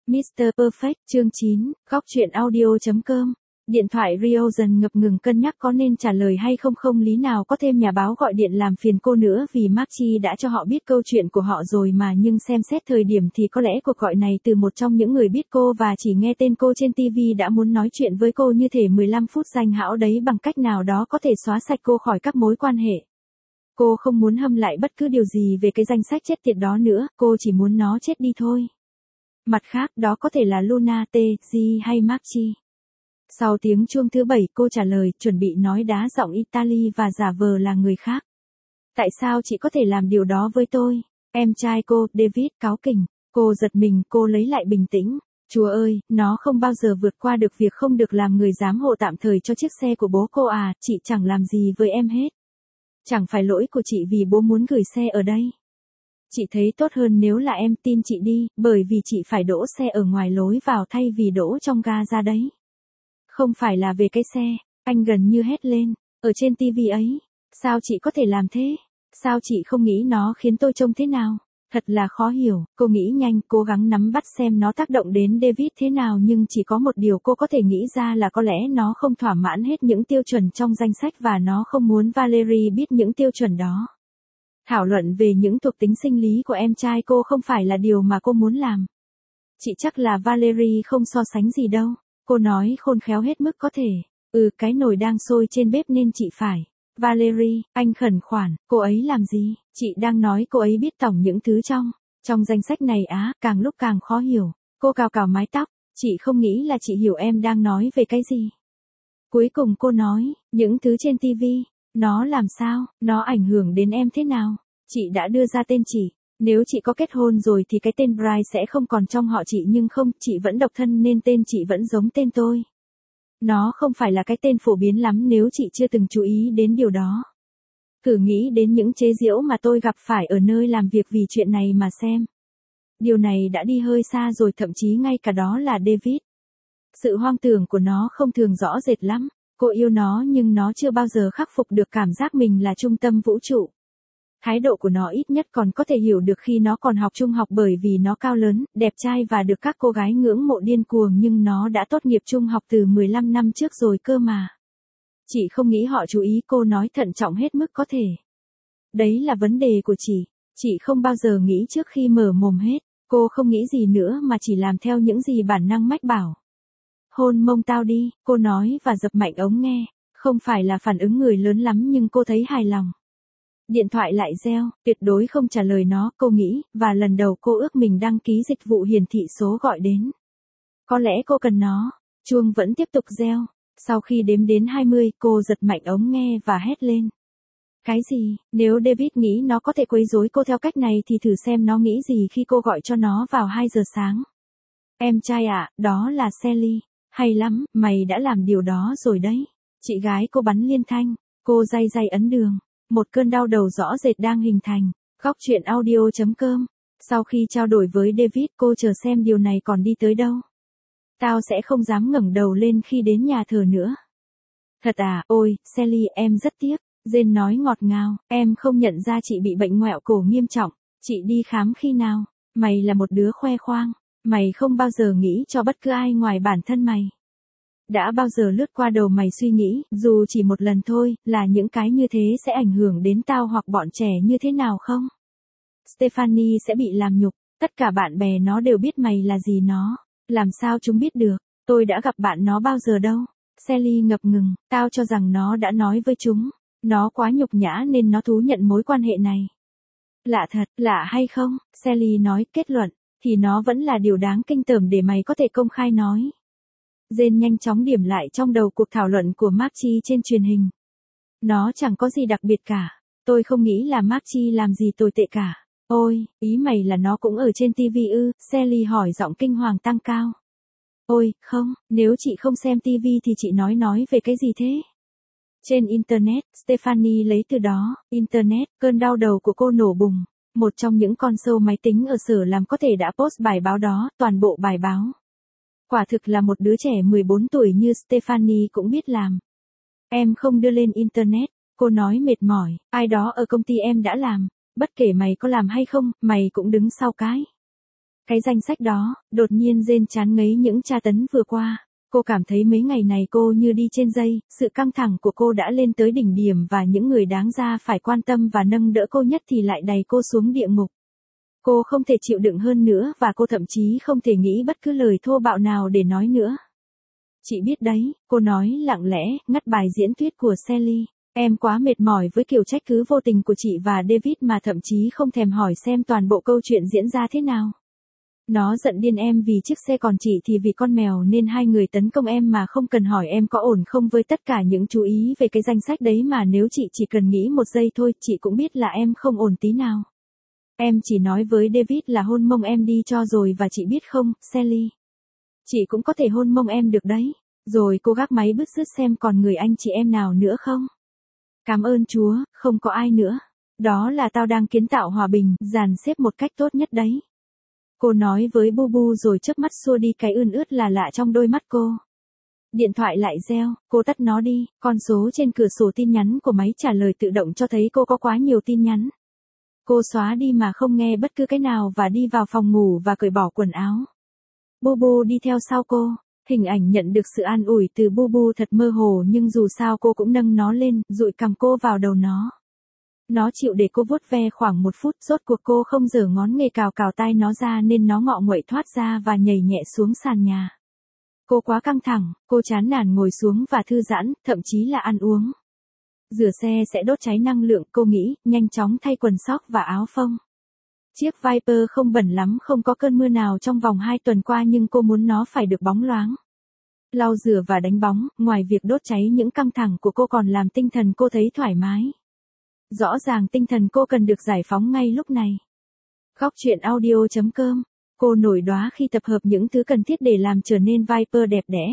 Mr. Perfect, chương 9, góc truyện audio.com. Điện thoại Rio dần ngập ngừng cân nhắc có nên trả lời hay không. Không lý nào có thêm nhà báo gọi điện làm phiền cô nữa, vì Mark Chi đã cho họ biết câu chuyện của họ rồi mà, nhưng xem xét thời điểm thì có lẽ cuộc gọi này từ một trong những người biết cô và chỉ nghe tên cô trên TV đã muốn nói chuyện với cô như thể 15 phút danh hão đấy bằng cách nào đó có thể xóa sạch cô khỏi các mối quan hệ. Cô không muốn hâm lại bất cứ điều gì về cái danh sách chết tiệt đó nữa, cô chỉ muốn nó chết đi thôi. Mặt khác, đó có thể là Luna, T.G. hay Mark Chi. Sau tiếng chuông thứ 7, cô trả lời, chuẩn bị nói đá giọng Italy và giả vờ là người khác. Tại sao chị có thể làm điều đó với tôi? Em trai cô, David, cáu kỉnh. Cô giật mình, cô lấy lại bình tĩnh. Chúa ơi, nó không bao giờ vượt qua được việc không được làm người giám hộ tạm thời cho chiếc xe của bố cô à, chị chẳng làm gì với em hết. Chẳng phải lỗi của chị vì bố muốn gửi xe ở đây. Chị thấy tốt hơn nếu là em tin chị đi, bởi vì chị phải đỗ xe ở ngoài lối vào thay vì đỗ trong ga ra đấy. Không phải là về cái xe, anh gần như hét lên, ở trên TV ấy. Sao chị có thể làm thế? Sao chị không nghĩ nó khiến tôi trông thế nào? Thật là khó hiểu, cô nghĩ nhanh, cố gắng nắm bắt xem nó tác động đến David thế nào, nhưng chỉ có một điều cô có thể nghĩ ra là có lẽ nó không thỏa mãn hết những tiêu chuẩn trong danh sách và nó không muốn Valerie biết những tiêu chuẩn đó. Thảo luận về những thuộc tính sinh lý của em trai cô không phải là điều mà cô muốn làm. Chị chắc là Valerie không so sánh gì đâu. Cô nói khôn khéo hết mức có thể. Cái nồi đang sôi trên bếp nên chị phải. Valerie, anh khẩn khoản, cô ấy làm gì? Chị đang nói cô ấy biết tổng những thứ trong danh sách này á, càng lúc càng khó hiểu. Cô cào cào mái tóc, chị không nghĩ là chị hiểu em đang nói về cái gì. Cuối cùng cô nói, những thứ trên TV, nó làm sao, nó ảnh hưởng đến em thế nào? Chị đã đưa ra tên chị. Nếu chị có kết hôn rồi thì cái tên Bryce sẽ không còn trong họ chị, nhưng không, chị vẫn độc thân nên tên chị vẫn giống tên tôi. Nó không phải là cái tên phổ biến lắm nếu chị chưa từng chú ý đến điều đó. Thử nghĩ đến những chế giễu mà tôi gặp phải ở nơi làm việc vì chuyện này mà xem. Điều này đã đi hơi xa rồi, thậm chí ngay cả đó là David. Sự hoang tưởng của nó không thường rõ rệt lắm. Cô yêu nó nhưng nó chưa bao giờ khắc phục được cảm giác mình là trung tâm vũ trụ. Thái độ của nó ít nhất còn có thể hiểu được khi nó còn học trung học, bởi vì nó cao lớn, đẹp trai và được các cô gái ngưỡng mộ điên cuồng, nhưng nó đã tốt nghiệp trung học từ 15 năm trước rồi cơ mà. Chị không nghĩ họ chú ý, cô nói thận trọng hết mức có thể. Đấy là vấn đề của chị không bao giờ nghĩ trước khi mở mồm hết, cô không nghĩ gì nữa mà chỉ làm theo những gì bản năng mách bảo. Hôn mông tao đi, cô nói và dập mạnh ống nghe, không phải là phản ứng người lớn lắm nhưng cô thấy hài lòng. Điện thoại lại reo, tuyệt đối không trả lời nó, cô nghĩ, và lần đầu cô ước mình đăng ký dịch vụ hiển thị số gọi đến. Có lẽ cô cần nó. Chuông vẫn tiếp tục reo. Sau khi đếm đến 20, cô giật mạnh ống nghe và hét lên. Cái gì? Nếu David nghĩ nó có thể quấy rối cô theo cách này thì thử xem nó nghĩ gì khi cô gọi cho nó vào 2 giờ sáng. Em trai ạ, đó là Sally. Hay lắm, mày đã làm điều đó rồi đấy. Chị gái cô bắn liên thanh. Cô day day ấn đường. Một cơn đau đầu rõ rệt đang hình thành. Góc truyện audio.com. Sau khi trao đổi với David, cô chờ xem điều này còn đi tới đâu. Tao sẽ không dám ngẩng đầu lên khi đến nhà thờ nữa. Thật à? Ôi, Sally, em rất tiếc. Jane nói ngọt ngào, em không nhận ra chị bị bệnh ngoẹo cổ nghiêm trọng. Chị đi khám khi nào? Mày là một đứa khoe khoang. Mày không bao giờ nghĩ cho bất cứ ai ngoài bản thân mày. Đã bao giờ lướt qua đầu mày suy nghĩ, dù chỉ một lần thôi, là những cái như thế sẽ ảnh hưởng đến tao hoặc bọn trẻ như thế nào không? Stephanie sẽ bị làm nhục, tất cả bạn bè nó đều biết mày là gì nó. Làm sao chúng biết được? Tôi đã gặp bạn nó bao giờ đâu. Sally ngập ngừng, tao cho rằng nó đã nói với chúng. Nó quá nhục nhã nên nó thú nhận mối quan hệ này. Lạ thật, lạ hay không? Sally nói, kết luận, thì nó vẫn là điều đáng kinh tởm để mày có thể công khai nói. Jane nhanh chóng điểm lại trong đầu cuộc thảo luận của Mark Chi trên truyền hình. Nó chẳng có gì đặc biệt cả. Tôi không nghĩ là Mark Chi làm gì tồi tệ cả. Ôi, ý mày là nó cũng ở trên TV ư? Sally hỏi giọng kinh hoàng tăng cao. Ôi, không, nếu chị không xem TV thì chị nói về cái gì thế? Trên Internet, Stephanie lấy từ đó, Internet, cơn đau đầu của cô nổ bùng. Một trong những con sâu máy tính ở sở làm có thể đã post bài báo đó, toàn bộ bài báo. Quả thực là một đứa trẻ 14 tuổi như Stephanie cũng biết làm. Em không đưa lên Internet, cô nói mệt mỏi, ai đó ở công ty em đã làm, bất kể mày có làm hay không, mày cũng đứng sau cái Cái danh sách đó, đột nhiên Jane chán ngấy những tra tấn vừa qua. Cô cảm thấy mấy ngày này cô như đi trên dây, sự căng thẳng của cô đã lên tới đỉnh điểm và những người đáng ra phải quan tâm và nâng đỡ cô nhất thì lại đẩy cô xuống địa ngục. Cô không thể chịu đựng hơn nữa và cô thậm chí không thể nghĩ bất cứ lời thô bạo nào để nói nữa. Chị biết đấy, cô nói lặng lẽ, ngắt bài diễn thuyết của Sally. Em quá mệt mỏi với kiểu trách cứ vô tình của chị và David mà thậm chí không thèm hỏi xem toàn bộ câu chuyện diễn ra thế nào. Nó giận điên em vì chiếc xe, còn chị thì vì con mèo, nên hai người tấn công em mà không cần hỏi em có ổn không. Với tất cả những chú ý về cái danh sách đấy mà nếu chị chỉ cần nghĩ một giây thôi, chị cũng biết là em không ổn tí nào. Em chỉ nói với David là hôn mông em đi cho rồi, và chị biết không, Sally, chị cũng có thể hôn mông em được đấy. Rồi cô gác máy bứt rứt xem còn người anh chị em nào nữa không. Cảm ơn Chúa, không có ai nữa. Đó là tao đang kiến tạo hòa bình, dàn xếp một cách tốt nhất đấy. Cô nói với Bubu rồi chớp mắt xua đi cái ươn ướt là lạ trong đôi mắt cô. Điện thoại lại reo, cô tắt nó đi, con số trên cửa sổ tin nhắn của máy trả lời tự động cho thấy cô có quá nhiều tin nhắn. Cô xóa đi mà không nghe bất cứ cái nào và đi vào phòng ngủ và cởi bỏ quần áo. Bubu đi theo sau cô, hình ảnh nhận được sự an ủi từ Bubu thật mơ hồ, nhưng dù sao cô cũng nâng nó lên, dụi cằm cô vào đầu nó. Nó chịu để cô vuốt ve khoảng 1 phút, rốt cuộc cô không giở ngón nghề cào tai nó ra nên nó ngọ nguậy thoát ra và nhảy nhẹ xuống sàn nhà. Cô quá căng thẳng, cô chán nản ngồi xuống và thư giãn, thậm chí là ăn uống. Rửa xe sẽ đốt cháy năng lượng, cô nghĩ, nhanh chóng thay quần sóc và áo phông. Chiếc Viper không bẩn lắm, không có cơn mưa nào trong vòng 2 tuần qua, nhưng cô muốn nó phải được bóng loáng. Lau rửa và đánh bóng, ngoài việc đốt cháy những căng thẳng của cô còn làm tinh thần cô thấy thoải mái. Rõ ràng tinh thần cô cần được giải phóng ngay lúc này. Góc truyện audio.com. Cô nổi đoá khi tập hợp những thứ cần thiết để làm trở nên Viper đẹp đẽ.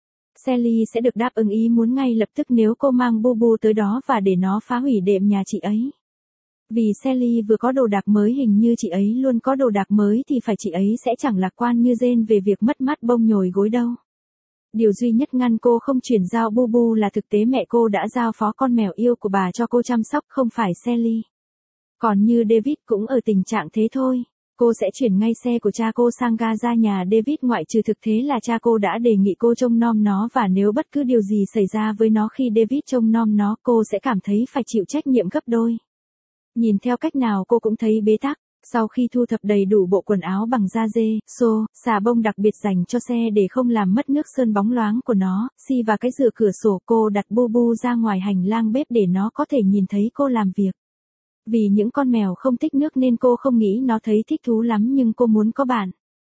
Sally sẽ được đáp ứng ý muốn ngay lập tức nếu cô mang Bubu tới đó và để nó phá hủy đệm nhà chị ấy. Vì Sally vừa có đồ đạc mới, hình như chị ấy luôn có đồ đạc mới, thì phải chị ấy sẽ chẳng lạc quan như Jane về việc mất mát bông nhồi gối đâu. Điều duy nhất ngăn cô không chuyển giao Bubu là thực tế mẹ cô đã giao phó con mèo yêu của bà cho cô chăm sóc, không phải Sally. Còn như David cũng ở tình trạng thế thôi. Cô sẽ chuyển ngay xe của cha cô sang ga nhà David, ngoại trừ thực thế là cha cô đã đề nghị cô trông nom nó, và nếu bất cứ điều gì xảy ra với nó khi David trông nom nó, cô sẽ cảm thấy phải chịu trách nhiệm gấp đôi. Nhìn theo cách nào cô cũng thấy bế tắc. Sau khi thu thập đầy đủ bộ quần áo bằng da dê, xô, xà bông đặc biệt dành cho xe để không làm mất nước sơn bóng loáng của nó, xi và cái rửa cửa sổ, cô đặt Bubu ra ngoài hành lang bếp để nó có thể nhìn thấy cô làm việc. Vì những con mèo không thích nước nên cô không nghĩ nó thấy thích thú lắm, nhưng cô muốn có bạn.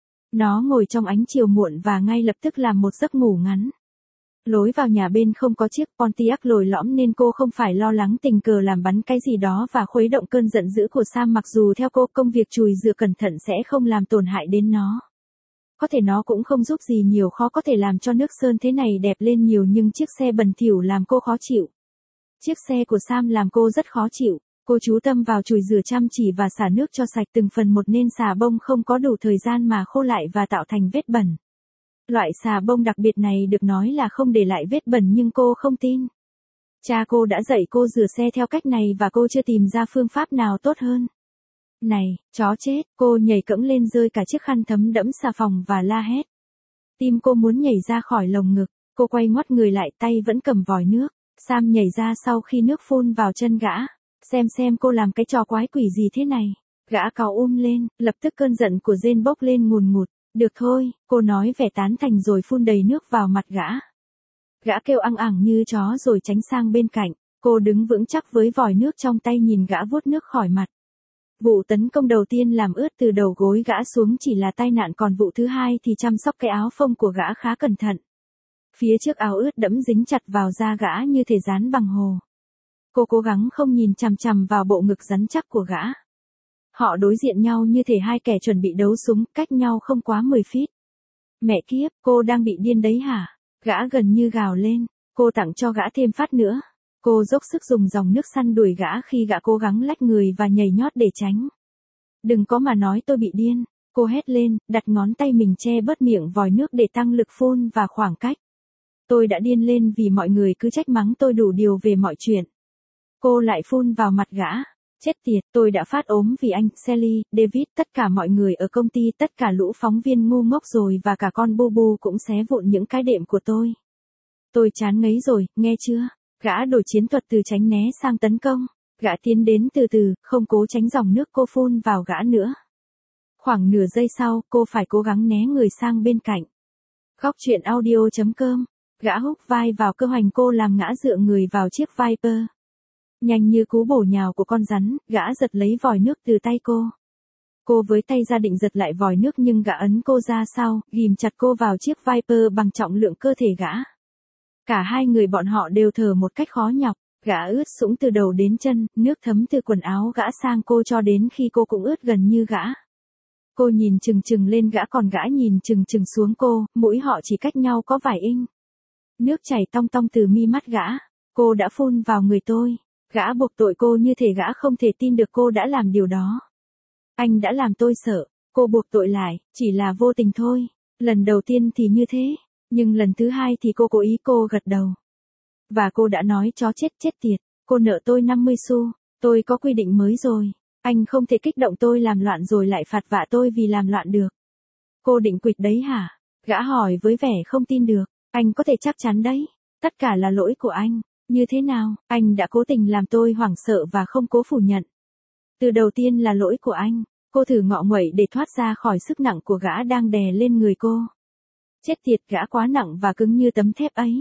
Nó ngồi trong ánh chiều muộn và ngay lập tức làm một giấc ngủ ngắn. Lối vào nhà bên không có chiếc Pontiac lồi lõm nên cô không phải lo lắng tình cờ làm bắn cái gì đó và khuấy động cơn giận dữ của Sam, mặc dù theo cô công việc chùi rửa cẩn thận sẽ không làm tổn hại đến nó. Có thể nó cũng không giúp gì nhiều, khó có thể làm cho nước sơn thế này đẹp lên nhiều, nhưng chiếc xe bẩn thỉu làm cô khó chịu. Chiếc xe của Sam làm cô rất khó chịu. Cô chú tâm vào chùi rửa chăm chỉ và xả nước cho sạch từng phần một nên xà bông không có đủ thời gian mà khô lại và tạo thành vết bẩn. Loại xà bông đặc biệt này được nói là không để lại vết bẩn, nhưng cô không tin. Cha cô đã dạy cô rửa xe theo cách này và cô chưa tìm ra phương pháp nào tốt hơn. Này, chó chết, cô nhảy cẫng lên rơi cả chiếc khăn thấm đẫm xà phòng và la hét. Tim cô muốn nhảy ra khỏi lồng ngực, cô quay ngoắt người lại, tay vẫn cầm vòi nước. Sam nhảy ra sau khi nước phun vào chân gã. Xem cô làm cái trò quái quỷ gì thế này. Gã cáu lên, lập tức cơn giận của Jane bốc lên ngùn ngụt. Được thôi, cô nói vẻ tán thành rồi phun đầy nước vào mặt gã. Gã kêu ăng ẳng như chó rồi tránh sang bên cạnh. Cô đứng vững chắc với vòi nước trong tay, nhìn gã vuốt nước khỏi mặt. Vụ tấn công đầu tiên làm ướt từ đầu gối gã xuống chỉ là tai nạn, còn vụ thứ hai thì chăm sóc cái áo phông của gã khá cẩn thận. Phía trước áo ướt đẫm dính chặt vào da gã như thể dán bằng hồ. Cô cố gắng không nhìn chằm chằm vào bộ ngực rắn chắc của gã. Họ đối diện nhau như thể hai kẻ chuẩn bị đấu súng, cách nhau không quá 10 feet. Mẹ kiếp, cô đang bị điên đấy hả? Gã gần như gào lên. Cô tặng cho gã thêm phát nữa. Cô dốc sức dùng dòng nước săn đuổi gã khi gã cố gắng lách người và nhảy nhót để tránh. Đừng có mà nói tôi bị điên. Cô hét lên, đặt ngón tay mình che bớt miệng vòi nước để tăng lực phun và khoảng cách. Tôi đã điên lên vì mọi người cứ trách mắng tôi đủ điều về mọi chuyện. Cô lại phun vào mặt gã. Chết tiệt, tôi đã phát ốm vì anh, Sally, David, tất cả mọi người ở công ty, tất cả lũ phóng viên ngu ngốc rồi và cả con Bubu cũng xé vụn những cái đệm của tôi. Tôi chán ngấy rồi, nghe chưa? Gã đổi chiến thuật từ tránh né sang tấn công. Gã tiến đến từ từ, không cố tránh dòng nước cô phun vào gã nữa. Khoảng nửa giây sau, cô phải cố gắng né người sang bên cạnh. Góc truyện audio.com. Gã húc vai vào cơ hoành cô làm ngã dựa người vào chiếc Viper. Nhanh như cú bổ nhào của con rắn, gã giật lấy vòi nước từ tay cô. Cô với tay ra định giật lại vòi nước nhưng gã ấn cô ra sau, ghìm chặt cô vào chiếc Viper bằng trọng lượng cơ thể gã. Cả hai người bọn họ đều thở một cách khó nhọc, gã ướt sũng từ đầu đến chân, nước thấm từ quần áo gã sang cô cho đến khi cô cũng ướt gần như gã. Cô nhìn chừng chừng lên gã còn gã nhìn chừng chừng xuống cô, mũi họ chỉ cách nhau có vài inch. Nước chảy tong tong từ mi mắt gã, cô đã phun vào người tôi. Gã buộc tội cô như thể gã không thể tin được cô đã làm điều đó. Anh đã làm tôi sợ, cô buộc tội lại, chỉ là vô tình thôi. Lần đầu tiên thì như thế, nhưng lần thứ hai thì cô cố ý, cô gật đầu. Và cô đã nói chó chết tiệt, cô nợ tôi 50 xu, tôi có quy định mới rồi. Anh không thể kích động tôi làm loạn rồi lại phạt vạ tôi vì làm loạn được. Cô định quỵt đấy hả? Gã hỏi với vẻ không tin được, anh có thể chắc chắn đấy, tất cả là lỗi của anh. Như thế nào, anh đã cố tình làm tôi hoảng sợ và không cố phủ nhận. Từ đầu tiên là lỗi của anh, cô thử ngọ nguậy để thoát ra khỏi sức nặng của gã đang đè lên người cô. Chết tiệt, gã quá nặng và cứng như tấm thép ấy.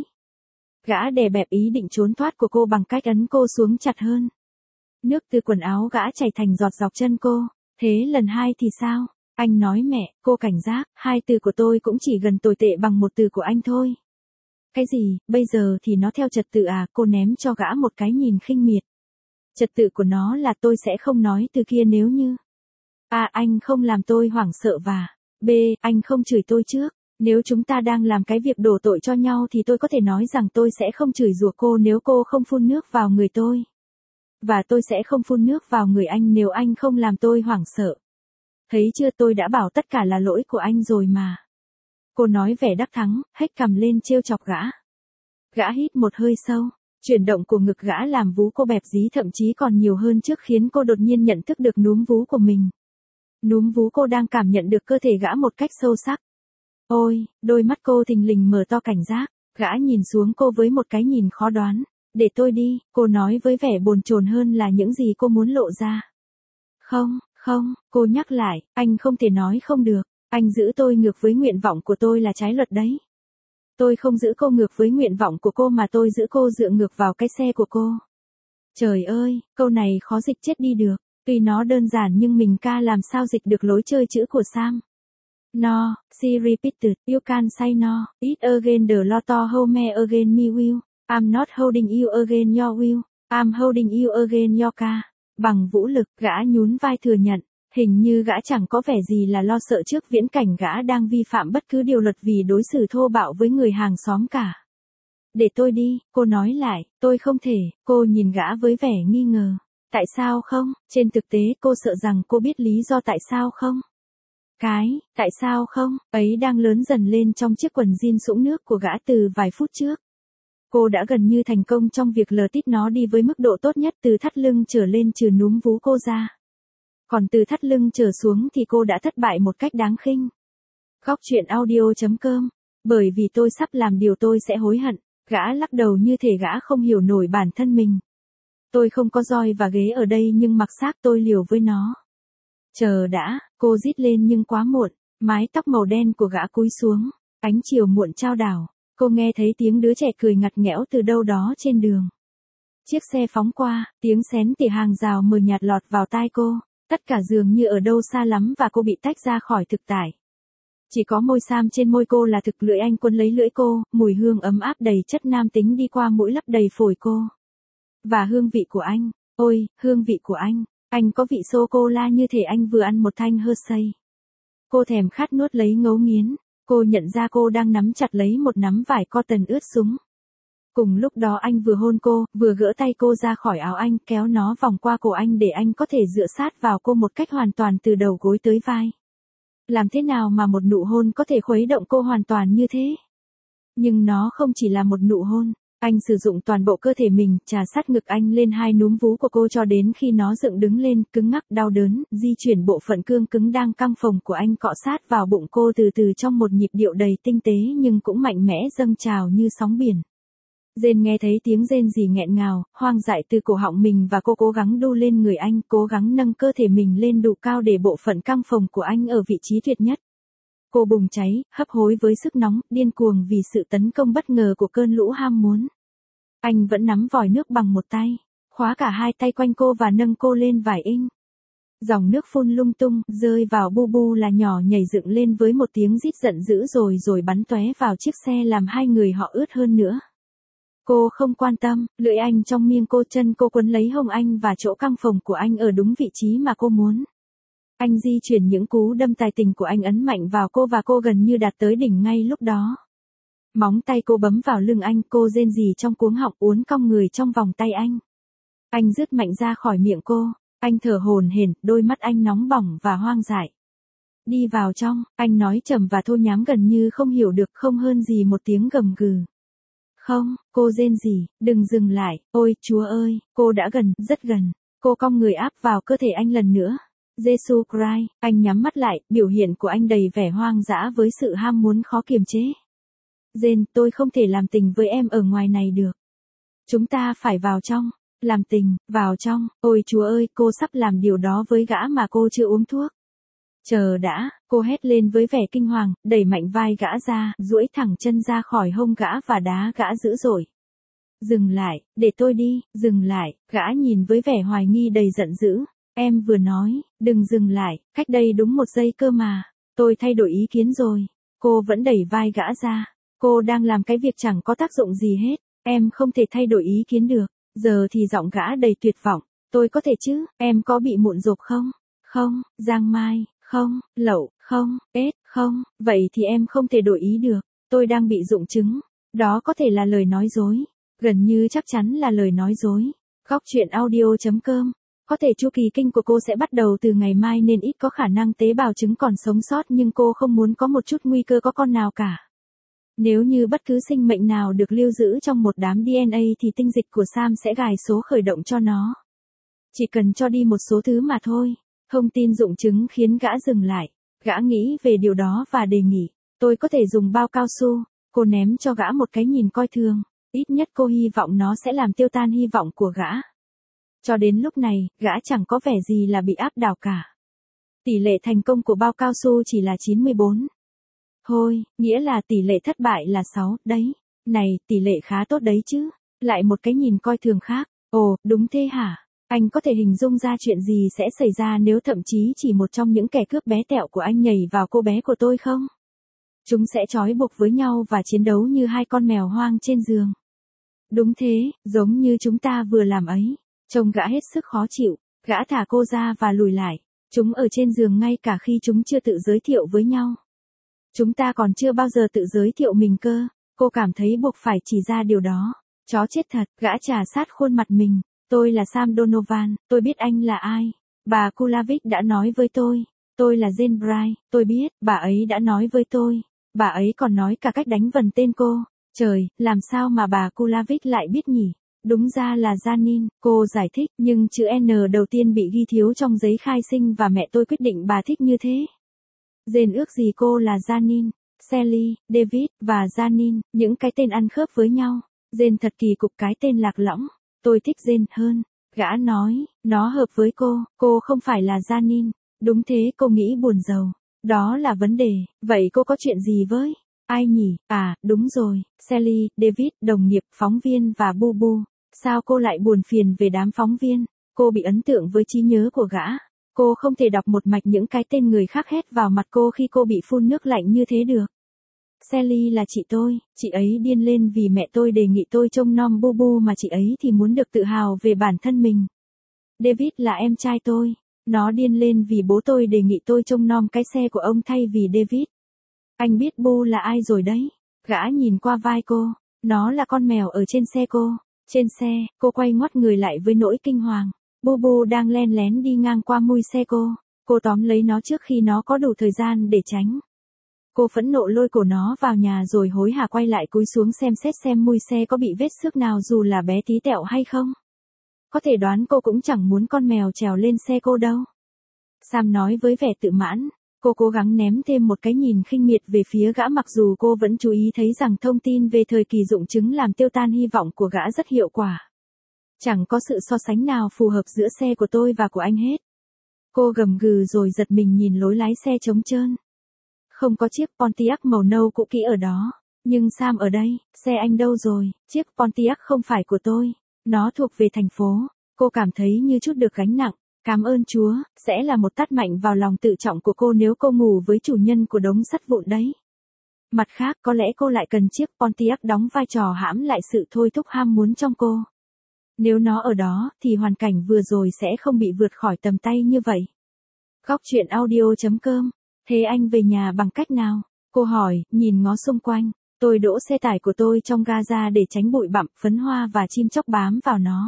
Gã đè bẹp ý định trốn thoát của cô bằng cách ấn cô xuống chặt hơn. Nước từ quần áo gã chảy thành giọt dọc chân cô. Thế lần hai thì sao? Anh nói mẹ, cô cảnh giác, hai từ của tôi cũng chỉ gần tồi tệ bằng một từ của anh thôi. Cái gì, bây giờ thì nó theo trật tự à? Cô ném cho gã một cái nhìn khinh miệt. Trật tự của nó là tôi sẽ không nói từ kia nếu như. A, anh không làm tôi hoảng sợ và. B, anh không chửi tôi trước. Nếu chúng ta đang làm cái việc đổ tội cho nhau thì tôi có thể nói rằng tôi sẽ không chửi rủa cô nếu cô không phun nước vào người tôi. Và tôi sẽ không phun nước vào người anh nếu anh không làm tôi hoảng sợ. Thấy chưa, tôi đã bảo tất cả là lỗi của anh rồi mà. Cô nói vẻ đắc thắng, hếch cằm lên trêu chọc gã. Gã hít một hơi sâu, chuyển động của ngực gã làm vú cô bẹp dí thậm chí còn nhiều hơn trước khiến cô đột nhiên nhận thức được núm vú của mình. Núm vú cô đang cảm nhận được cơ thể gã một cách sâu sắc. Ôi, đôi mắt cô thình lình mở to cảnh giác, gã nhìn xuống cô với một cái nhìn khó đoán. Để tôi đi, cô nói với vẻ bồn chồn hơn là những gì cô muốn lộ ra. Không, cô nhắc lại, anh không thể nói không được. Anh giữ tôi ngược với nguyện vọng của tôi là trái luật đấy. Tôi không giữ cô ngược với nguyện vọng của cô mà tôi giữ cô dựa ngược vào cái xe của cô. Trời ơi, câu này khó dịch chết đi được. Tuy nó đơn giản nhưng mình ca làm sao dịch được lối chơi chữ của Sam. No, she repeated, you can say no, it again the loto home again me will. I'm not holding you again your will, I'm holding you again your car. Bằng vũ lực, gã nhún vai thừa nhận. Hình như gã chẳng có vẻ gì là lo sợ trước viễn cảnh gã đang vi phạm bất cứ điều luật vì đối xử thô bạo với người hàng xóm cả. Để tôi đi, cô nói lại, tôi không thể, cô nhìn gã với vẻ nghi ngờ. Tại sao không? Trên thực tế cô sợ rằng cô biết lý do tại sao không? Tại sao không? Ấy đang lớn dần lên trong chiếc quần jean sũng nước của gã từ vài phút trước. Cô đã gần như thành công trong việc lờ tít nó đi với mức độ tốt nhất từ thắt lưng trở lên trừ núm vú cô ra. Còn từ thắt lưng trở xuống thì cô đã thất bại một cách đáng khinh. Góc truyện audio.com. Bởi vì tôi sắp làm điều tôi sẽ hối hận. Gã lắc đầu như thể gã không hiểu nổi bản thân mình. Tôi không có roi và ghế ở đây nhưng mặc xác tôi liều với nó. Chờ đã, cô rít lên nhưng quá muộn. Mái tóc màu đen của gã cúi xuống. Ánh chiều muộn chao đảo. Cô nghe thấy tiếng đứa trẻ cười ngặt nghẽo từ đâu đó trên đường. Chiếc xe phóng qua, tiếng xén tỉa hàng rào mờ nhạt lọt vào tai cô. Tất cả dường như ở đâu xa lắm và cô bị tách ra khỏi thực tại. Chỉ có môi Sam trên môi cô là thực, lưỡi anh quấn lấy lưỡi cô, mùi hương ấm áp đầy chất nam tính đi qua mũi lấp đầy phổi cô. Và hương vị của anh, ôi, hương vị của anh có vị sô-cô-la như thể anh vừa ăn một thanh Hershey. Cô thèm khát nuốt lấy ngấu nghiến, cô nhận ra cô đang nắm chặt lấy một nắm vải cotton ướt sũng. Cùng lúc đó anh vừa hôn cô, vừa gỡ tay cô ra khỏi áo anh, kéo nó vòng qua cổ anh để anh có thể dựa sát vào cô một cách hoàn toàn từ đầu gối tới vai. Làm thế nào mà một nụ hôn có thể khuấy động cô hoàn toàn như thế? Nhưng nó không chỉ là một nụ hôn, Anh sử dụng toàn bộ cơ thể mình, trà sát ngực anh lên hai núm vú của cô cho đến khi nó dựng đứng lên, cứng ngắc đau đớn, di chuyển bộ phận cương cứng đang căng phồng của anh cọ sát vào bụng cô từ từ trong một nhịp điệu đầy tinh tế nhưng cũng mạnh mẽ dâng trào như sóng biển. Jane nghe thấy tiếng rên rỉ nghẹn ngào, hoang dại từ cổ họng mình và cô cố gắng đu lên người anh, cố gắng nâng cơ thể mình lên đủ cao để bộ phận căng phồng của anh ở vị trí tuyệt nhất. Cô bùng cháy, hấp hối với sức nóng, điên cuồng vì sự tấn công bất ngờ của cơn lũ ham muốn. Anh vẫn nắm vòi nước bằng một tay, khóa cả hai tay quanh cô và nâng cô lên vài inch. Dòng nước phun lung tung, rơi vào Bu là nhỏ nhảy dựng lên với một tiếng rít giận dữ rồi bắn tóe vào chiếc xe làm hai người họ ướt hơn nữa. Cô không quan tâm, lưỡi anh trong miệng cô, chân cô quấn lấy hông anh và chỗ căng phồng của anh ở đúng vị trí mà cô muốn. Anh di chuyển những cú đâm tài tình của anh ấn mạnh vào cô và cô gần như đạt tới đỉnh ngay lúc đó. Móng tay cô bấm vào lưng anh, cô rên rỉ trong cuống họng uốn cong người trong vòng tay anh. Anh rứt mạnh ra khỏi miệng cô, anh thở hổn hển, đôi mắt anh nóng bỏng và hoang dại. Đi vào trong, anh nói trầm và thô nhám gần như không hiểu được, không hơn gì một tiếng gầm gừ. Không, cô rên rỉ, đừng dừng lại, ôi Chúa ơi, cô đã gần, rất gần. Cô cong người áp vào cơ thể anh lần nữa. Jesus Christ, anh nhắm mắt lại, biểu hiện của anh đầy vẻ hoang dã với sự ham muốn khó kiềm chế. Jane, tôi không thể làm tình với em ở ngoài này được. Chúng ta phải vào trong, làm tình, vào trong, ôi Chúa ơi, cô sắp làm điều đó với gã mà cô chưa uống thuốc. Chờ đã, cô hét lên với vẻ kinh hoàng, đẩy mạnh vai gã ra, duỗi thẳng chân ra khỏi hông gã và đá gã dữ dội. Dừng lại, để tôi đi, dừng lại, gã nhìn với vẻ hoài nghi đầy giận dữ. Em vừa nói, đừng dừng lại, cách đây đúng 1 giây cơ mà. Tôi thay đổi ý kiến rồi. Cô vẫn đẩy vai gã ra. Cô đang làm cái việc chẳng có tác dụng gì hết. Em không thể thay đổi ý kiến được. Giờ thì giọng gã đầy tuyệt vọng. Tôi có thể chứ, em có bị mụn rộp không? Không, giang mai, không, lậu, không, ết, không, vậy thì em không thể đổi ý được. Tôi đang bị rụng trứng. Đó có thể là lời nói dối. Gần như chắc chắn là lời nói dối. Góc truyện audio.com. Có thể chu kỳ kinh của cô sẽ bắt đầu từ ngày mai nên ít có khả năng tế bào trứng còn sống sót, nhưng cô không muốn có một chút nguy cơ có con nào cả. Nếu như bất cứ sinh mệnh nào được lưu giữ trong một đám DNA thì tinh dịch của Sam sẽ gài số khởi động cho nó. Chỉ cần cho đi một số thứ mà thôi. Thông tin rụng trứng khiến gã dừng lại. Gã nghĩ về điều đó và đề nghị, tôi có thể dùng bao cao su. Cô ném cho gã một cái nhìn coi thường. Ít nhất cô hy vọng nó sẽ làm tiêu tan hy vọng của gã. Cho đến lúc này, gã chẳng có vẻ gì là bị áp đảo cả. Tỷ lệ thành công của bao cao su chỉ là 94. Thôi, nghĩa là tỷ lệ thất bại là 6, đấy. Này, tỷ lệ khá tốt đấy chứ. Lại một cái nhìn coi thường khác. Ồ, đúng thế hả? Anh có thể hình dung ra chuyện gì sẽ xảy ra nếu thậm chí chỉ một trong những kẻ cướp bé tẹo của anh nhảy vào cô bé của tôi không? Chúng sẽ trói buộc với nhau và chiến đấu như hai con mèo hoang trên giường. Đúng thế, giống như chúng ta vừa làm ấy. Trông gã hết sức khó chịu, gã thả cô ra và lùi lại. Chúng ở trên giường ngay cả khi chúng chưa tự giới thiệu với nhau. Chúng ta còn chưa bao giờ tự giới thiệu mình cơ. Cô cảm thấy buộc phải chỉ ra điều đó. Chó chết thật, gã trà sát khuôn mặt mình. Tôi là Sam Donovan, tôi biết anh là ai. Bà Kulavik đã nói với tôi. Tôi là Jane Bright, tôi biết, bà ấy đã nói với tôi. Bà ấy còn nói cả cách đánh vần tên cô. Trời, làm sao mà bà Kulavik lại biết nhỉ? Đúng ra là Janine, cô giải thích, nhưng chữ N đầu tiên bị ghi thiếu trong giấy khai sinh và mẹ tôi quyết định bà thích như thế. Jane ước gì cô là Janine, Sally, David, và Janine, những cái tên ăn khớp với nhau. Jane thật kỳ cục cái tên lạc lõng. Tôi thích Jane hơn. Gã nói, nó hợp với cô không phải là Janine. Đúng thế, cô nghĩ buồn rầu. Đó là vấn đề, vậy cô có chuyện gì với? Ai nhỉ? À, đúng rồi, Sally, David, đồng nghiệp, phóng viên và Bu. Sao cô lại buồn phiền về đám phóng viên? Cô bị ấn tượng với trí nhớ của gã. Cô không thể đọc một mạch những cái tên người khác hét vào mặt cô khi cô bị phun nước lạnh như thế được. Sally là chị tôi, chị ấy điên lên vì mẹ tôi đề nghị tôi trông nom Bu mà chị ấy thì muốn được tự hào về bản thân mình. David là em trai tôi. Nó điên lên vì bố tôi đề nghị tôi trông nom cái xe của ông thay vì David. Anh biết Bu là ai rồi đấy. Gã nhìn qua vai cô. Nó là con mèo ở trên xe cô. Trên xe, cô quay ngoắt người lại với nỗi kinh hoàng. Bu đang len lén đi ngang qua mui xe cô. Cô tóm lấy nó trước khi nó có đủ thời gian để tránh. Cô phẫn nộ lôi cổ nó vào nhà rồi hối hả quay lại cúi xuống xem xét xem mui xe có bị vết xước nào dù là bé tí tẹo hay không. Có thể đoán cô cũng chẳng muốn con mèo trèo lên xe cô đâu. Sam nói với vẻ tự mãn, cô cố gắng ném thêm một cái nhìn khinh miệt về phía gã mặc dù cô vẫn chú ý thấy rằng thông tin về thời kỳ dụng chứng làm tiêu tan hy vọng của gã rất hiệu quả. Chẳng có sự so sánh nào phù hợp giữa xe của tôi và của anh hết. Cô gầm gừ rồi giật mình nhìn lối lái xe trống trơn. Không có chiếc Pontiac màu nâu cũ kỹ ở đó. Nhưng Sam ở đây, xe anh đâu rồi, chiếc Pontiac không phải của tôi. Nó thuộc về thành phố. Cô cảm thấy như chút được gánh nặng. Cảm ơn Chúa, sẽ là một tát mạnh vào lòng tự trọng của cô nếu cô ngủ với chủ nhân của đống sắt vụn đấy. Mặt khác có lẽ cô lại cần chiếc Pontiac đóng vai trò hãm lại sự thôi thúc ham muốn trong cô. Nếu nó ở đó, thì hoàn cảnh vừa rồi sẽ không bị vượt khỏi tầm tay như vậy. Góc chuyện audio.com. Thế anh về nhà bằng cách nào? Cô hỏi, nhìn ngó xung quanh. Tôi đỗ xe tải của tôi trong gara để tránh bụi bặm, phấn hoa và chim chóc bám vào nó.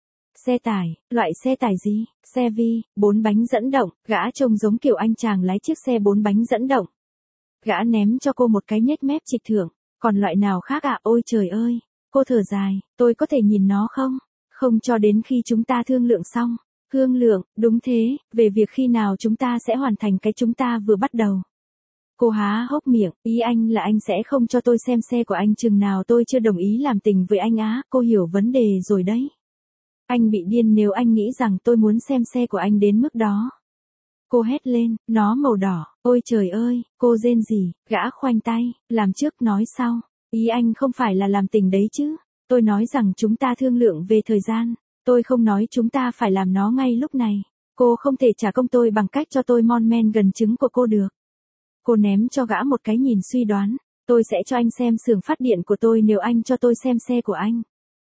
Xe tải, loại xe tải gì? Xe vi, 4 bánh dẫn động, gã trông giống kiểu anh chàng lái chiếc xe 4 bánh dẫn động. Gã ném cho cô một cái nhếch mép trịch thượng, còn loại nào khác à? Ôi trời ơi, cô thở dài, tôi có thể nhìn nó không? Không cho đến khi chúng ta thương lượng xong. Thương lượng, đúng thế, về việc khi nào chúng ta sẽ hoàn thành cái chúng ta vừa bắt đầu. Cô há hốc miệng, ý anh là anh sẽ không cho tôi xem xe của anh chừng nào tôi chưa đồng ý làm tình với anh á, cô hiểu vấn đề rồi đấy. Anh bị điên nếu anh nghĩ rằng tôi muốn xem xe của anh đến mức đó. Cô hét lên, nó màu đỏ, ôi trời ơi, cô rên rỉ, gã khoanh tay, làm trước nói sau. Ý anh không phải là làm tình đấy chứ, tôi nói rằng chúng ta thương lượng về thời gian, tôi không nói chúng ta phải làm nó ngay lúc này. Cô không thể trả công tôi bằng cách cho tôi mon men gần trứng của cô được. Cô ném cho gã một cái nhìn suy đoán, tôi sẽ cho anh xem xưởng phát điện của tôi nếu anh cho tôi xem xe của anh.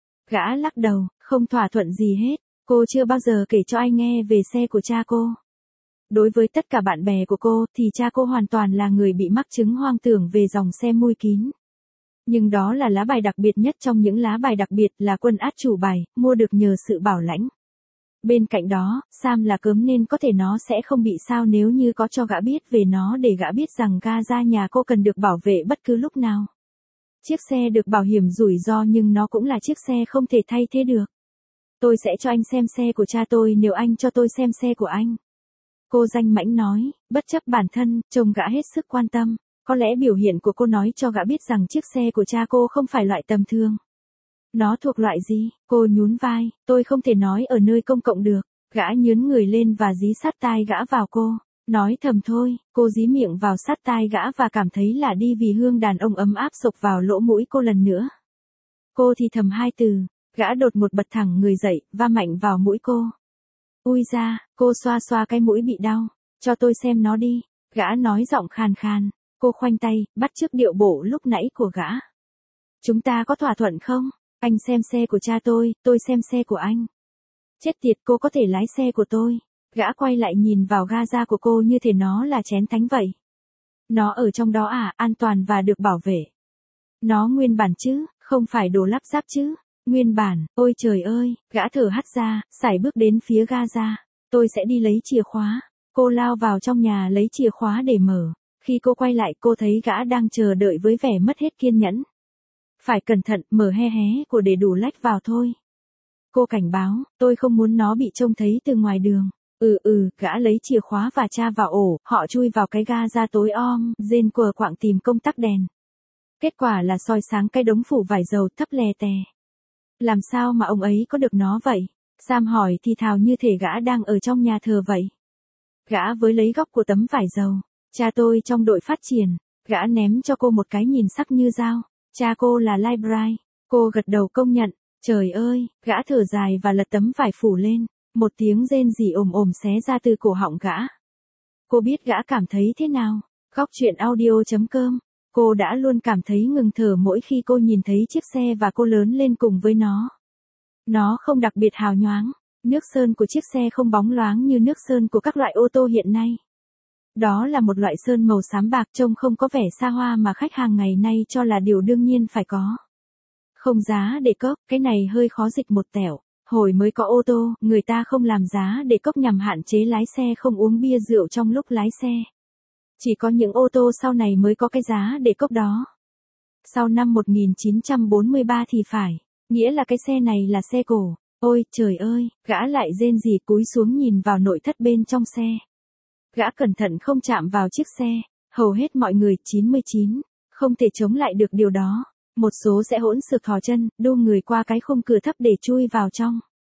Gã lắc đầu, không thỏa thuận gì hết, cô chưa bao giờ kể cho anh nghe về xe của cha cô. Đối với tất cả bạn bè của cô thì cha cô hoàn toàn là người bị mắc chứng hoang tưởng về dòng xe mui kín. Nhưng đó là lá bài đặc biệt nhất trong những lá bài đặc biệt là quân át chủ bài, mua được nhờ sự bảo lãnh. Bên cạnh đó, Sam là cớm nên có thể nó sẽ không bị sao nếu như có cho gã biết về nó để gã biết rằng gara nhà cô cần được bảo vệ bất cứ lúc nào. Chiếc xe được bảo hiểm rủi ro nhưng nó cũng là chiếc xe không thể thay thế được. Tôi sẽ cho anh xem xe của cha tôi nếu anh cho tôi xem xe của anh. Cô danh mãnh nói, bất chấp bản thân, trông gã hết sức quan tâm. Có lẽ biểu hiện của cô nói cho gã biết rằng chiếc xe của cha cô không phải loại tầm thường. Nó thuộc loại gì? Cô nhún vai, tôi không thể nói ở nơi công cộng được. Gã nhướn người lên và dí sát tai gã vào cô. Nói thầm thôi, cô dí miệng vào sát tai gã và cảm thấy là đi vì hương đàn ông ấm áp sộc vào lỗ mũi cô lần nữa. Cô thì thầm hai từ, gã đột ngột bật thẳng người dậy, va mạnh vào mũi cô. Ui da, cô xoa xoa cái mũi bị đau, cho tôi xem nó đi, gã nói giọng khàn khàn, cô khoanh tay, bắt chước điệu bộ lúc nãy của gã. Chúng ta có thỏa thuận không? Anh xem xe của cha tôi xem xe của anh. Chết tiệt, cô có thể lái xe của tôi. Gã quay lại nhìn vào gara của cô như thể nó là chén thánh vậy. Nó ở trong đó à, an toàn và được bảo vệ. Nó nguyên bản chứ, không phải đồ lắp ráp chứ. Nguyên bản, ôi trời ơi, gã thở hắt ra, sải bước đến phía gara. Tôi sẽ đi lấy chìa khóa. Cô lao vào trong nhà lấy chìa khóa để mở. Khi cô quay lại cô thấy gã đang chờ đợi với vẻ mất hết kiên nhẫn. Phải cẩn thận, mở hé hé của để đủ lách vào thôi. Cô cảnh báo, tôi không muốn nó bị trông thấy từ ngoài đường. Gã lấy chìa khóa và tra vào ổ, họ chui vào cái gara tối om, rên quờ quạng tìm công tắc đèn. Kết quả là soi sáng cái đống phủ vải dầu thấp lè tè. Làm sao mà ông ấy có được nó vậy? Sam hỏi thì thào như thể gã đang ở trong nhà thờ vậy. Gã với lấy góc của tấm vải dầu. Cha tôi trong đội phát triển. Gã ném cho cô một cái nhìn sắc như dao. Cha cô là Library. Cô gật đầu công nhận. Trời ơi, gã thở dài và lật tấm vải phủ lên. Một tiếng rên rỉ ồm ồm xé ra từ cổ họng gã. Cô biết gã cảm thấy thế nào? Góc chuyện audio.com. Cô đã luôn cảm thấy ngừng thở mỗi khi cô nhìn thấy chiếc xe và cô lớn lên cùng với nó. Nó không đặc biệt hào nhoáng. Nước sơn của chiếc xe không bóng loáng như nước sơn của các loại ô tô hiện nay. Đó là một loại sơn màu xám bạc trông không có vẻ xa hoa mà khách hàng ngày nay cho là điều đương nhiên phải có. Không giá để cốc, cái này hơi khó dịch một tẻo. Hồi mới có ô tô, người ta không làm giá để cốc nhằm hạn chế lái xe không uống bia rượu trong lúc lái xe. Chỉ có những ô tô sau này mới có cái giá để cốc đó. Sau năm 1943 thì phải, nghĩa là cái xe này là xe cổ. Ôi trời ơi, gã lại rên rỉ cúi xuống nhìn vào nội thất bên trong xe. Gã cẩn thận không chạm vào chiếc xe, hầu hết mọi người 99, không thể chống lại được điều đó. Một số sẽ hỗn xược thò chân, đu người qua cái khung cửa thấp để chui vào trong.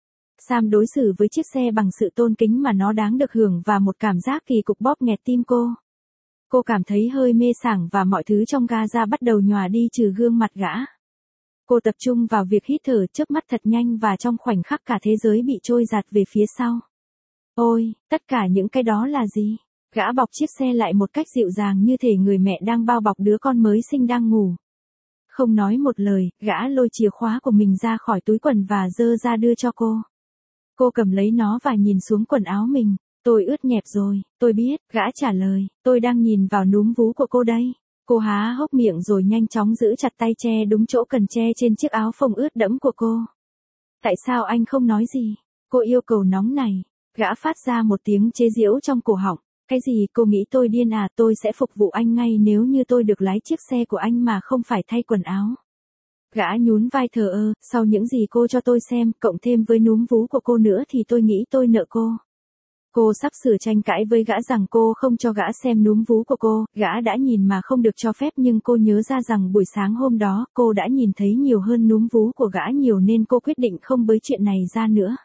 Sam đối xử với chiếc xe bằng sự tôn kính mà nó đáng được hưởng và một cảm giác kỳ cục bóp nghẹt tim cô. Cô cảm thấy hơi mê sảng và mọi thứ trong ga bắt đầu nhòa đi trừ gương mặt gã. Cô tập trung vào việc hít thở chớp mắt thật nhanh và trong khoảnh khắc cả thế giới bị trôi giạt về phía sau. Ôi, tất cả những cái đó là gì? Gã bọc chiếc xe lại một cách dịu dàng như thể người mẹ đang bao bọc đứa con mới sinh đang ngủ. Không nói một lời, gã lôi chìa khóa của mình ra khỏi túi quần và giơ ra đưa cho cô. Cô cầm lấy nó và nhìn xuống quần áo mình. Tôi ướt nhẹp rồi, tôi biết, gã trả lời, tôi đang nhìn vào núm vú của cô đây. Cô há hốc miệng rồi nhanh chóng giữ chặt tay che đúng chỗ cần che trên chiếc áo phông ướt đẫm của cô. Tại sao anh không nói gì? Cô yêu cầu nóng này. Gã phát ra một tiếng chế giễu trong cổ họng. Cái gì cô nghĩ tôi điên à? Tôi sẽ phục vụ anh ngay nếu như tôi được lái chiếc xe của anh mà không phải thay quần áo. Gã nhún vai thờ ơ, sau những gì cô cho tôi xem, cộng thêm với núm vú của cô nữa thì tôi nghĩ tôi nợ cô. Cô sắp sửa tranh cãi với gã rằng cô không cho gã xem núm vú của cô, gã đã nhìn mà không được cho phép nhưng cô nhớ ra rằng buổi sáng hôm đó cô đã nhìn thấy nhiều hơn núm vú của gã nhiều nên cô quyết định không bới chuyện này ra nữa.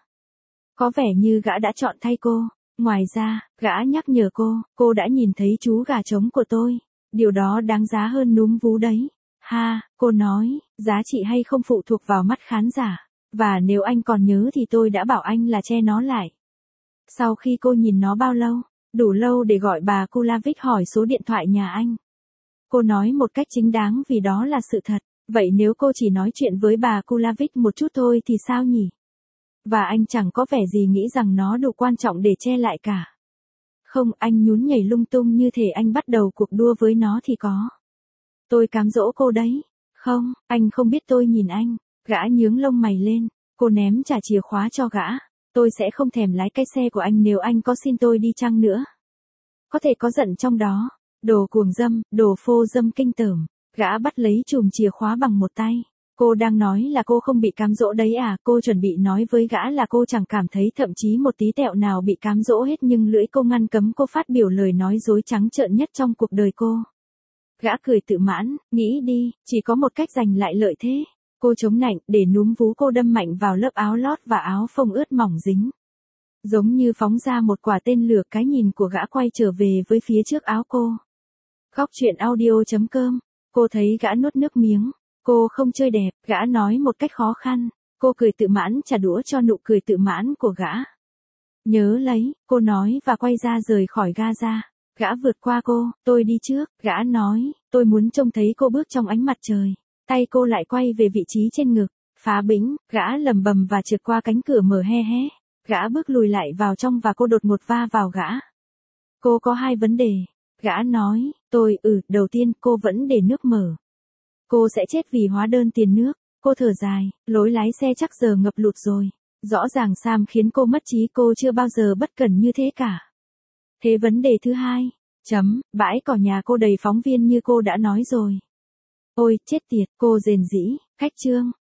Có vẻ như gã đã chọn thay cô. Ngoài ra, gã nhắc nhở cô đã nhìn thấy chú gà trống của tôi. Điều đó đáng giá hơn núm vú đấy. Ha, cô nói, giá trị hay không phụ thuộc vào mắt khán giả. Và nếu anh còn nhớ thì tôi đã bảo anh là che nó lại. Sau khi cô nhìn nó bao lâu? Đủ lâu để gọi bà Kulavich hỏi số điện thoại nhà anh. Cô nói một cách chính đáng vì đó là sự thật. Vậy nếu cô chỉ nói chuyện với bà Kulavich một chút thôi thì sao nhỉ? Và anh chẳng có vẻ gì nghĩ rằng nó đủ quan trọng để che lại cả. Không, anh nhún nhảy lung tung như thể anh bắt đầu cuộc đua với nó thì có. Tôi cám dỗ cô đấy. Không, anh không biết tôi nhìn anh. Gã nhướng lông mày lên. Cô ném trả chìa khóa cho gã. Tôi sẽ không thèm lái cái xe của anh nếu anh có xin tôi đi chăng nữa. Có thể có giận trong đó. Đồ cuồng dâm, đồ phô dâm kinh tởm. Gã bắt lấy chùm chìa khóa bằng một tay. Cô đang nói là cô không bị cám dỗ đấy à? Cô chuẩn bị nói với gã là cô chẳng cảm thấy thậm chí một tí tẹo nào bị cám dỗ hết nhưng lưỡi cô ngăn cấm cô phát biểu lời nói dối trắng trợn nhất trong cuộc đời cô. Gã cười tự mãn, nghĩ đi, chỉ có một cách giành lại lợi thế. Cô chống nạnh để núm vú cô đâm mạnh vào lớp áo lót và áo phông ướt mỏng dính. Giống như phóng ra một quả tên lửa, cái nhìn của gã quay trở về với phía trước áo cô. Góc truyện audio.com. Cô thấy gã nuốt nước miếng. Cô không chơi đẹp, gã nói một cách khó khăn. Cô cười tự mãn trả đũa cho nụ cười tự mãn của gã. Nhớ lấy, cô nói và quay ra rời khỏi ga. Gã vượt qua cô, tôi đi trước, gã nói, tôi muốn trông thấy cô bước trong ánh mặt trời. Tay cô lại quay về vị trí trên ngực, phá bĩnh, gã lầm bầm và trượt qua cánh cửa mở hé hé. Gã bước lùi lại vào trong và cô đột ngột va vào gã. Cô có hai vấn đề. Gã nói, đầu tiên cô vẫn để nước mở. Cô sẽ chết vì hóa đơn tiền nước. Cô thở dài, lối lái xe chắc giờ ngập lụt rồi. Rõ ràng Sam khiến cô mất trí, cô chưa bao giờ bất cẩn như thế cả. Thế vấn đề thứ hai, bãi cỏ nhà cô đầy phóng viên như cô đã nói rồi. Ôi, chết tiệt, cô rền rĩ, khách trương,